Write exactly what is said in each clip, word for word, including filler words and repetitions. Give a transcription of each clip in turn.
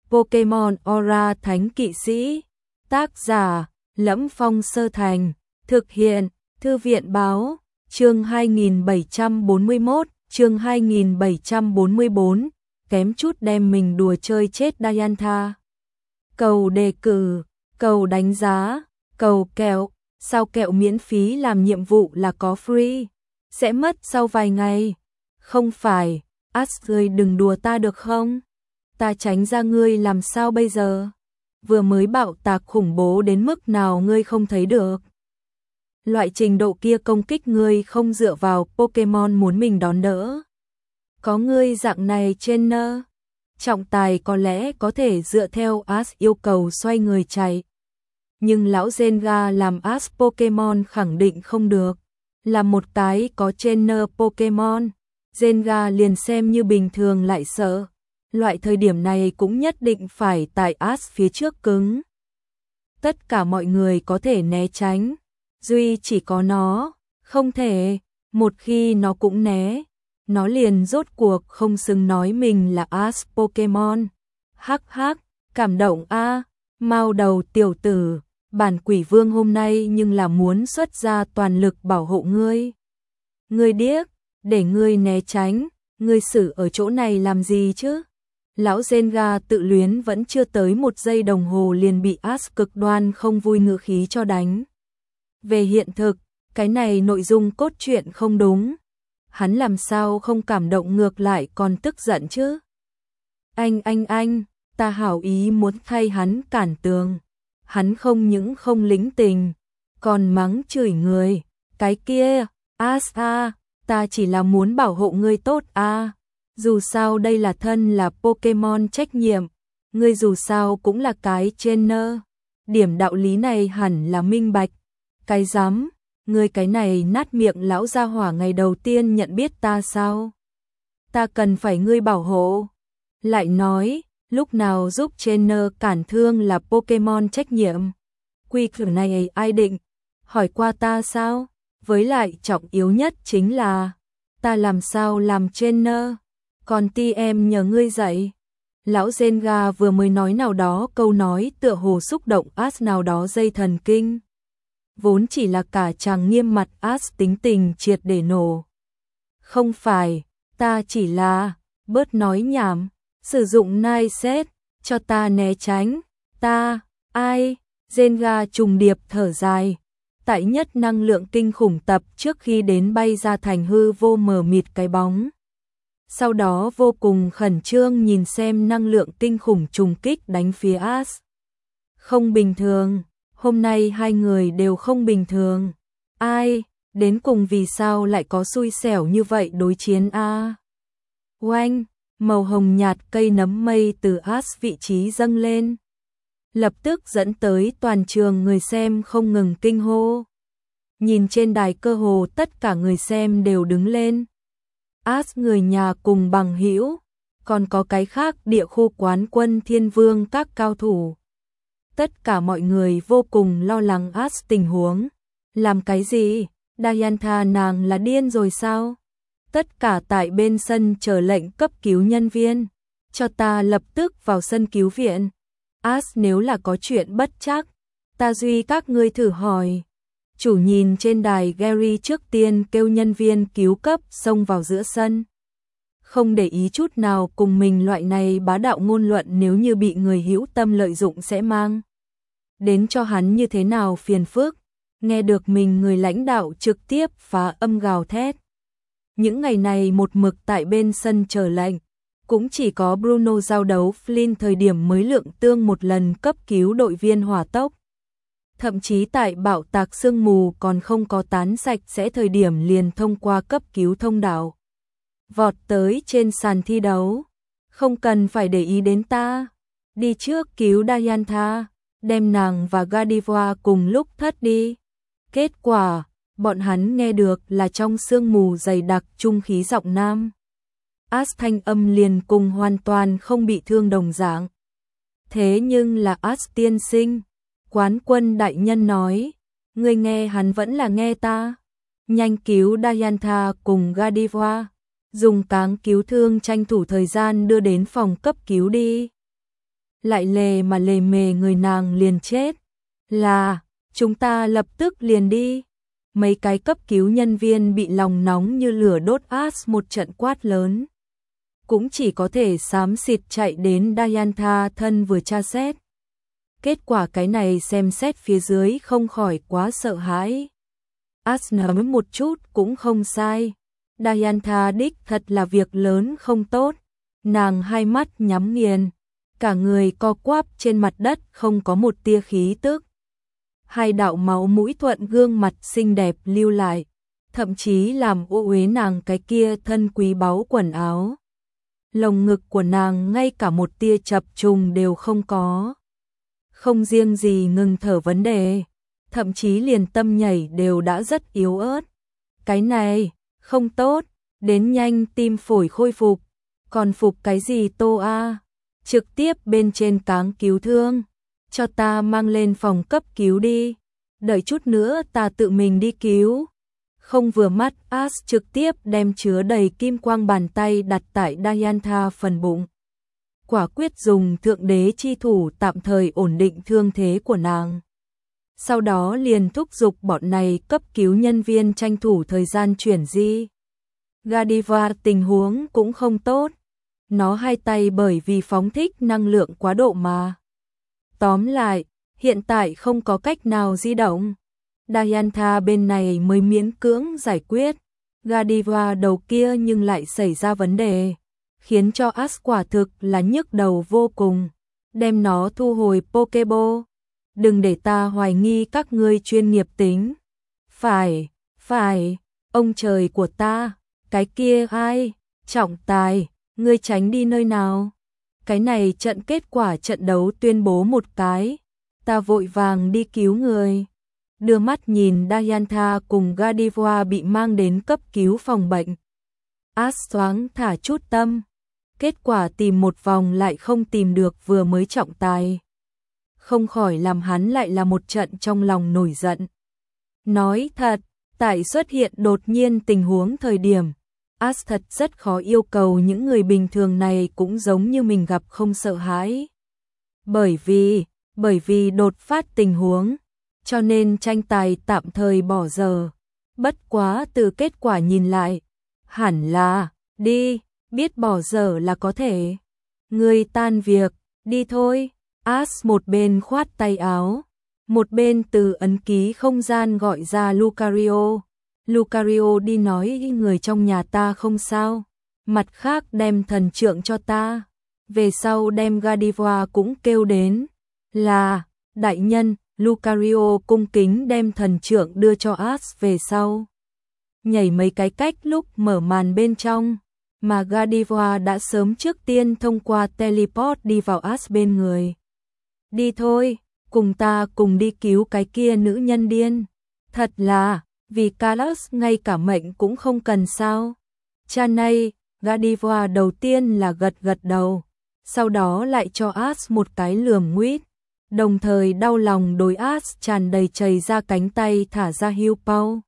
Pokemon Aura Thánh Kỵ Sĩ. Tác giả: Lẫm Phong Sơ Thành. Thực hiện: Thư viện Báo. Chương hai nghìn bảy trăm bốn mươi mốt, chương hai nghìn bảy trăm bốn mươi bốn, kém chút đem mình đùa chơi chết Diantha. Cầu đề cử, cầu đánh giá, cầu kẹo, sao kẹo miễn phí làm nhiệm vụ là có free, sẽ mất sau vài ngày. Không phải, Ashley đừng đùa ta được không? Ta tránh ra ngươi làm sao bây giờ? Vừa mới bạo tạc khủng bố đến mức nào ngươi không thấy được? Loại trình độ kia công kích ngươi không dựa vào Pokemon muốn mình đón đỡ. Có ngươi dạng này trainer, trọng tài có lẽ có thể dựa theo Ash yêu cầu xoay người chạy. Nhưng lão Gengar làm Ash Pokemon khẳng định không được. Là một cái có trainer Pokemon, Gengar liền xem như bình thường lại sợ. Loại thời điểm này cũng nhất định phải tại Ash phía trước cứng. Tất cả mọi người có thể né tránh, duy chỉ có nó, không thể. Một khi nó cũng né, nó liền rốt cuộc không xứng nói mình là Ash Pokemon. Hắc hắc, cảm động a, mau đầu tiểu tử, bản quỷ vương hôm nay nhưng là muốn xuất ra toàn lực bảo hộ ngươi. Ngươi điếc, để ngươi né tránh, ngươi xử ở chỗ này làm gì chứ? Lão Gengar tự luyến vẫn chưa tới một giây đồng hồ liền bị Ash cực đoan không vui ngữ khí cho đánh. Về hiện thực, cái này nội dung cốt truyện không đúng. Hắn làm sao không cảm động ngược lại còn tức giận chứ? Anh anh anh, ta hảo ý muốn thay hắn cản tường. Hắn không những không lĩnh tình, còn mắng chửi người. Cái kia, Ash a, ta chỉ là muốn bảo hộ ngươi tốt a. Dù sao đây là thân là Pokemon trách nhiệm, ngươi dù sao cũng là cái trainer. Điểm đạo lý này hẳn là minh bạch. Cái dám, ngươi cái này nát miệng lão gia hỏa ngày đầu tiên nhận biết ta sao? Ta cần phải ngươi bảo hộ. Lại nói, lúc nào giúp trainer cản thương là Pokemon trách nhiệm? Quy củ này ai định? Hỏi qua ta sao? Với lại trọng yếu nhất chính là, ta làm sao làm trainer? Còn ti em nhờ ngươi dạy. Lão Gengar vừa mới nói nào đó câu nói tựa hồ xúc động Ash nào đó dây thần kinh. Vốn chỉ là cả chàng nghiêm mặt Ash tính tình triệt để nổ. Không phải, ta chỉ là, bớt nói nhảm, sử dụng nai xét, cho ta né tránh, ta, ai, Gengar trùng điệp thở dài. Tại nhất năng lượng kinh khủng tập trước khi đến bay ra thành hư vô mờ mịt cái bóng. Sau đó vô cùng khẩn trương nhìn xem năng lượng kinh khủng trùng kích đánh phía Ash. Không bình thường, hôm nay hai người đều không bình thường. Ai, đến cùng vì sao lại có xui xẻo như vậy đối chiến a? Oanh, màu hồng nhạt cây nấm mây từ Ash vị trí dâng lên. Lập tức dẫn tới toàn trường người xem không ngừng kinh hô. Nhìn trên đài cơ hồ tất cả người xem đều đứng lên. Ash người nhà cùng bằng hữu, còn có cái khác địa khu quán quân thiên vương các cao thủ. Tất cả mọi người vô cùng lo lắng Ash tình huống. Làm cái gì? Diantha nàng là điên rồi sao? Tất cả tại bên sân chờ lệnh cấp cứu nhân viên. Cho ta lập tức vào sân cứu viện. Ash nếu là có chuyện bất chắc, ta duy các ngươi thử hỏi. Chủ nhìn trên đài Gary trước tiên kêu nhân viên cứu cấp xông vào giữa sân. Không để ý chút nào cùng mình loại này bá đạo ngôn luận nếu như bị người hữu tâm lợi dụng sẽ mang đến cho hắn như thế nào phiền phức. Nghe được mình người lãnh đạo trực tiếp phá âm gào thét. Những ngày này một mực tại bên sân chờ lệnh, cũng chỉ có Bruno giao đấu Flynn thời điểm mới lượng tương một lần cấp cứu đội viên hỏa tốc. Thậm chí tại bạo tạc sương mù còn không có tán sạch sẽ thời điểm liền thông qua cấp cứu thông đạo. Vọt tới trên sàn thi đấu. Không cần phải để ý đến ta. Đi trước cứu Diantha, đem nàng và Gardevoir cùng lúc thất đi. Kết quả, bọn hắn nghe được là trong sương mù dày đặc trung khí giọng nam. Ash thanh âm liền cùng hoàn toàn không bị thương đồng dạng. Thế nhưng là Ash tiên sinh. Quán quân đại nhân nói, ngươi nghe hắn vẫn là nghe ta. Nhanh cứu Diantha cùng Gardevoir, dùng cáng cứu thương tranh thủ thời gian đưa đến phòng cấp cứu đi. lại lề mà lề mề người nàng liền chết. Là, chúng ta lập tức liền đi. Mấy cái cấp cứu nhân viên bị lòng nóng như lửa đốt As một trận quát lớn. Cũng chỉ có thể xám xịt chạy đến Diantha thân vừa tra xét. Kết quả cái này xem xét phía dưới không khỏi quá sợ hãi. As nói một chút cũng không sai. Diantha đích thật là việc lớn không tốt. Nàng hai mắt nhắm nghiền, cả người co quắp trên mặt đất không có một tia khí tức. Hai đạo máu mũi thuận gương mặt xinh đẹp lưu lại, thậm chí làm ô uế nàng cái kia thân quý báu quần áo. Lồng ngực của nàng ngay cả một tia chập trùng đều không có. Không riêng gì ngừng thở vấn đề, thậm chí liền tâm nhảy đều đã rất yếu ớt. Cái này, không tốt, đến nhanh tim phổi khôi phục. Còn phục cái gì Tô A? Trực tiếp bên trên cáng cứu thương. Cho ta mang lên phòng cấp cứu đi. Đợi chút nữa ta tự mình đi cứu. Không vừa mắt, As trực tiếp đem chứa đầy kim quang bàn tay đặt tại Diantha phần bụng. Quả quyết dùng thượng đế chi thủ tạm thời ổn định thương thế của nàng. Sau đó liền thúc giục bọn này cấp cứu nhân viên tranh thủ thời gian chuyển di. Godiva tình huống cũng không tốt. Nó hai tay bởi vì phóng thích năng lượng quá độ mà. Tóm lại, hiện tại không có cách nào di động. Diantha bên này mới miễn cưỡng giải quyết. Godiva đầu kia nhưng lại xảy ra vấn đề, khiến cho As quả thực là nhức đầu vô cùng. Đem nó thu hồi Pokeball. Đừng để ta hoài nghi các ngươi chuyên nghiệp tính. Phải, phải, ông trời của ta, cái kia ai, trọng tài, ngươi tránh đi nơi nào. Cái này trận kết quả trận đấu tuyên bố một cái, ta vội vàng đi cứu người. Đưa mắt nhìn Diantha cùng Godiva bị mang đến cấp cứu phòng bệnh. As thoáng thả chút tâm, kết quả tìm một vòng lại không tìm được vừa mới trọng tài. Không khỏi làm hắn lại là một trận trong lòng nổi giận. Nói thật, tại xuất hiện đột nhiên tình huống thời điểm, As thật rất khó yêu cầu những người bình thường này cũng giống như mình gặp không sợ hãi. Bởi vì, bởi vì đột phát tình huống, cho nên tranh tài tạm thời bỏ giờ. Bất quá từ kết quả nhìn lại, hẳn là, đi, biết bỏ giờ là có thể. Người tan việc, đi thôi. As một bên khoát tay áo, một bên từ ấn ký không gian gọi ra Lucario. Lucario đi nói người trong nhà ta không sao, mặt khác đem thần trượng cho ta. Về sau đem Godiva cũng kêu đến. Là, đại nhân, Lucario cung kính đem thần trượng đưa cho As về sau. Nhảy mấy cái cách lúc mở màn bên trong, mà Godiva đã sớm trước tiên thông qua teleport đi vào As bên người. Đi thôi, cùng ta cùng đi cứu cái kia nữ nhân điên. Thật là, vì Carlos ngay cả mệnh cũng không cần sao. Cha này, Godiva đầu tiên là gật gật đầu, sau đó lại cho As một cái lườm nguýt, đồng thời đau lòng đối As tràn đầy chảy ra cánh tay thả ra hưu pau.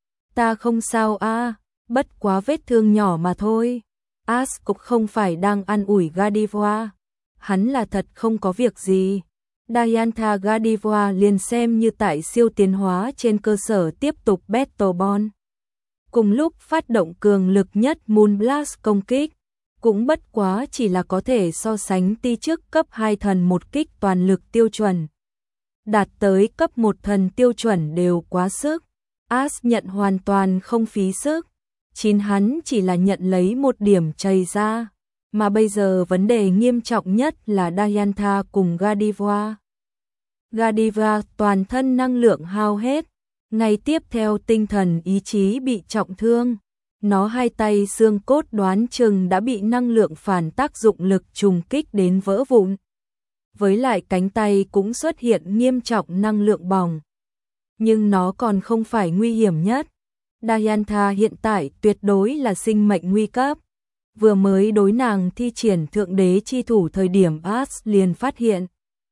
Ta không sao a, bất quá vết thương nhỏ mà thôi. As cũng không phải đang an ủi Godiva, hắn là thật không có việc gì. Diantha Godiva liền xem như tại siêu tiến hóa trên cơ sở tiếp tục Battle Ball. Cùng lúc phát động cường lực nhất Moonblast công kích, cũng bất quá chỉ là có thể so sánh ti trước cấp hai thần một kích toàn lực tiêu chuẩn. Đạt tới cấp một thần tiêu chuẩn đều quá sức. As nhận hoàn toàn không phí sức. Chín hắn chỉ là nhận lấy một điểm chảy ra. Mà bây giờ vấn đề nghiêm trọng nhất là Diantha cùng Godiva. Godiva toàn thân năng lượng hao hết, ngày tiếp theo tinh thần ý chí bị trọng thương. Nó hai tay xương cốt đoán chừng đã bị năng lượng phản tác dụng lực trùng kích đến vỡ vụn. Với lại cánh tay cũng xuất hiện nghiêm trọng năng lượng bỏng. Nhưng nó còn không phải nguy hiểm nhất. Diantha hiện tại tuyệt đối là sinh mệnh nguy cấp. Vừa mới đối nàng thi triển thượng đế chi thủ thời điểm As liền phát hiện.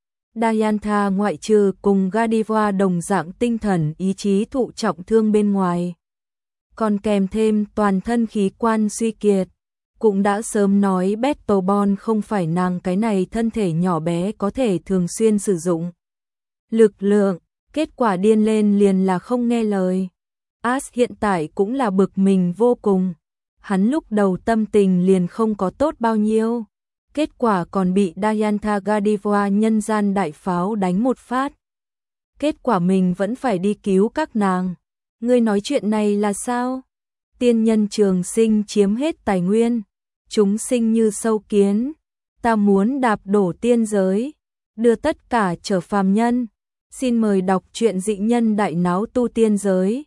Diantha ngoại trừ cùng Godiva đồng dạng tinh thần ý chí thụ trọng thương bên ngoài, còn kèm thêm toàn thân khí quan suy kiệt. cũng đã sớm nói Battle Bond không phải nàng cái này thân thể nhỏ bé có thể thường xuyên sử dụng lực lượng, kết quả điên lên liền là không nghe lời. Ash hiện tại cũng là bực mình vô cùng, hắn lúc đầu tâm tình liền không có tốt bao nhiêu, kết quả còn bị Diantha Gadiva nhân gian đại pháo đánh một phát. Kết quả mình vẫn phải đi cứu các nàng. Ngươi nói chuyện này là sao? Tiên nhân trường sinh chiếm hết tài nguyên, chúng sinh như sâu kiến, ta muốn đạp đổ tiên giới, đưa tất cả trở phàm nhân. Xin mời đọc truyện Dị Nhân Đại Náo Tu Tiên Giới.